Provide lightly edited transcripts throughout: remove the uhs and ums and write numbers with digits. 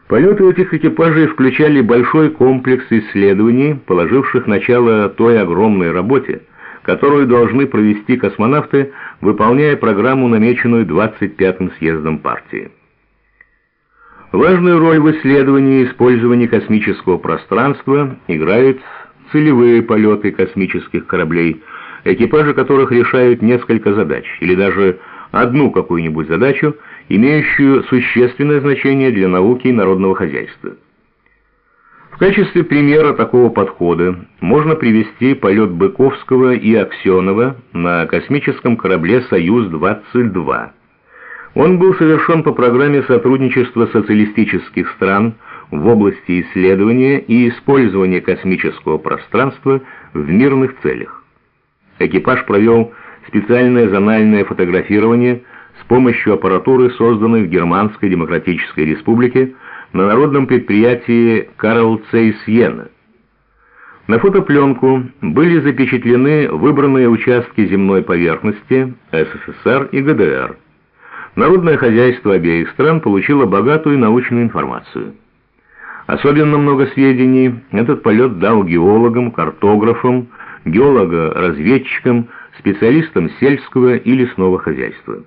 Полеты этих экипажей включали большой комплекс исследований, положивших начало той огромной работе, которую должны провести космонавты, выполняя программу, намеченную 25-м съездом партии. Важную роль в исследовании и использовании космического пространства играют целевые полеты космических кораблей, экипажи которых решают несколько задач, или даже одну какую-нибудь задачу, имеющую существенное значение для науки и народного хозяйства. В качестве примера такого подхода можно привести полет Быковского и Аксенова на космическом корабле «Союз-22». Он был совершен по программе сотрудничества социалистических стран в области исследования и использования космического пространства в мирных целях. Экипаж провел специальное зональное фотографирование с помощью аппаратуры, созданной в Германской Демократической Республике на народном предприятии Карл Цейс Йена. На фотопленку были запечатлены выбранные участки земной поверхности СССР и ГДР. Народное хозяйство обеих стран получило богатую научную информацию. Особенно много сведений этот полет дал геологам, картографам, геолого-разведчикам, специалистам сельского и лесного хозяйства.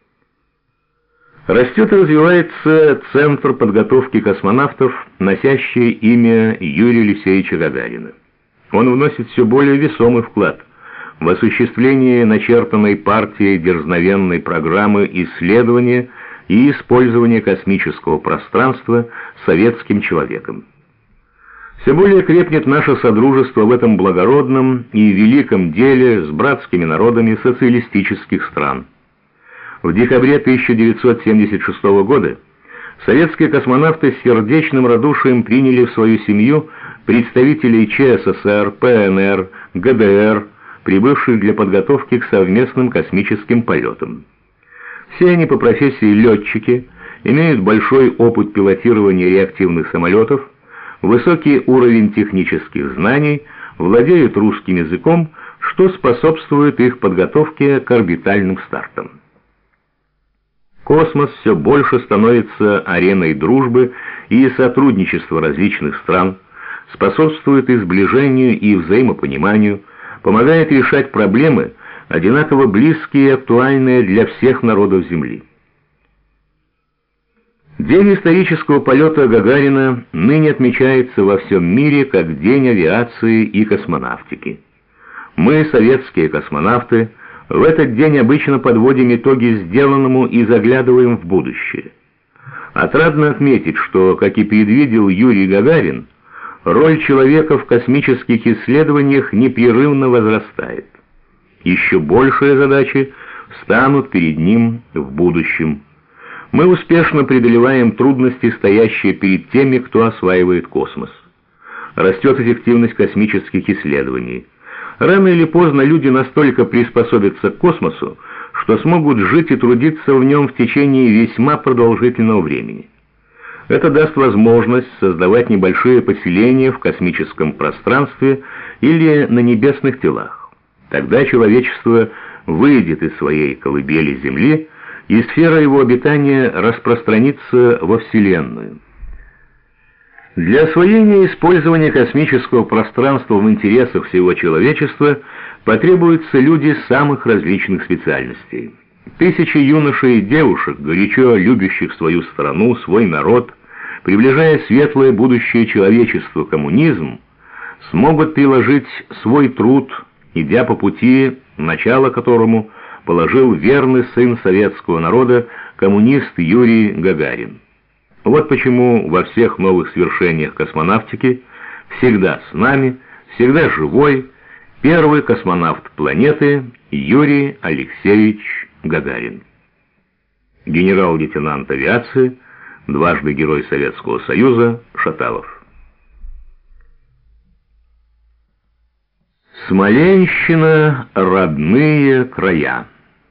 Растет и развивается Центр подготовки космонавтов, носящий имя Юрия Алексеевича Гагарина. Он вносит все более весомый вклад в осуществление начертанной партией дерзновенной программы исследования и использования космического пространства советским человеком. Все более крепнет наше содружество в этом благородном и великом деле с братскими народами социалистических стран. В декабре 1976 года советские космонавты с сердечным радушием приняли в свою семью представителей ЧССР, ПНР, ГДР, прибывших для подготовки к совместным космическим полетам. Все они по профессии летчики, имеют большой опыт пилотирования реактивных самолетов, высокий уровень технических знаний, владеют русским языком, что способствует их подготовке к орбитальным стартам. Космос все больше становится ареной дружбы и сотрудничества различных стран, способствует их сближению и взаимопониманию, помогает решать проблемы, одинаково близкие и актуальные для всех народов Земли. День исторического полета Гагарина ныне отмечается во всем мире как День авиации и космонавтики. Мы, советские космонавты, в этот день обычно подводим итоги сделанному и заглядываем в будущее. Отрадно отметить, что, как и предвидел Юрий Гагарин, роль человека в космических исследованиях непрерывно возрастает. Еще большие задачи встанут перед ним в будущем. Мы успешно преодолеваем трудности, стоящие перед теми, кто осваивает космос. Растет эффективность космических исследований. Рано или поздно люди настолько приспособятся к космосу, что смогут жить и трудиться в нем в течение весьма продолжительного времени. Это даст возможность создавать небольшие поселения в космическом пространстве или на небесных телах. Тогда человечество выйдет из своей колыбели Земли, и сфера его обитания распространится во Вселенную. Для освоения и использования космического пространства в интересах всего человечества потребуются люди самых различных специальностей. Тысячи юношей и девушек, горячо любящих свою страну, свой народ, приближая светлое будущее человечества, коммунизм, смогут приложить свой труд, идя по пути, начало которому положил верный сын советского народа, коммунист Юрий Гагарин. Вот почему во всех новых свершениях космонавтики всегда с нами, всегда живой, первый космонавт планеты Юрий Алексеевич Гагарин. Генерал-лейтенант авиации, дважды Герой Советского Союза, Шаталов. Смоленщина, родные края.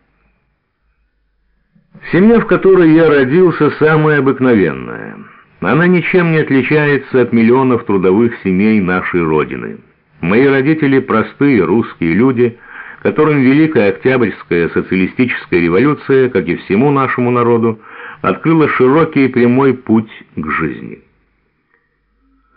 Семья, в которой я родился, самая обыкновенная. Она ничем не отличается от миллионов трудовых семей нашей Родины. Мои родители простые русские люди, которым Великая Октябрьская социалистическая революция, как и всему нашему народу, открыла широкий и прямой путь к жизни.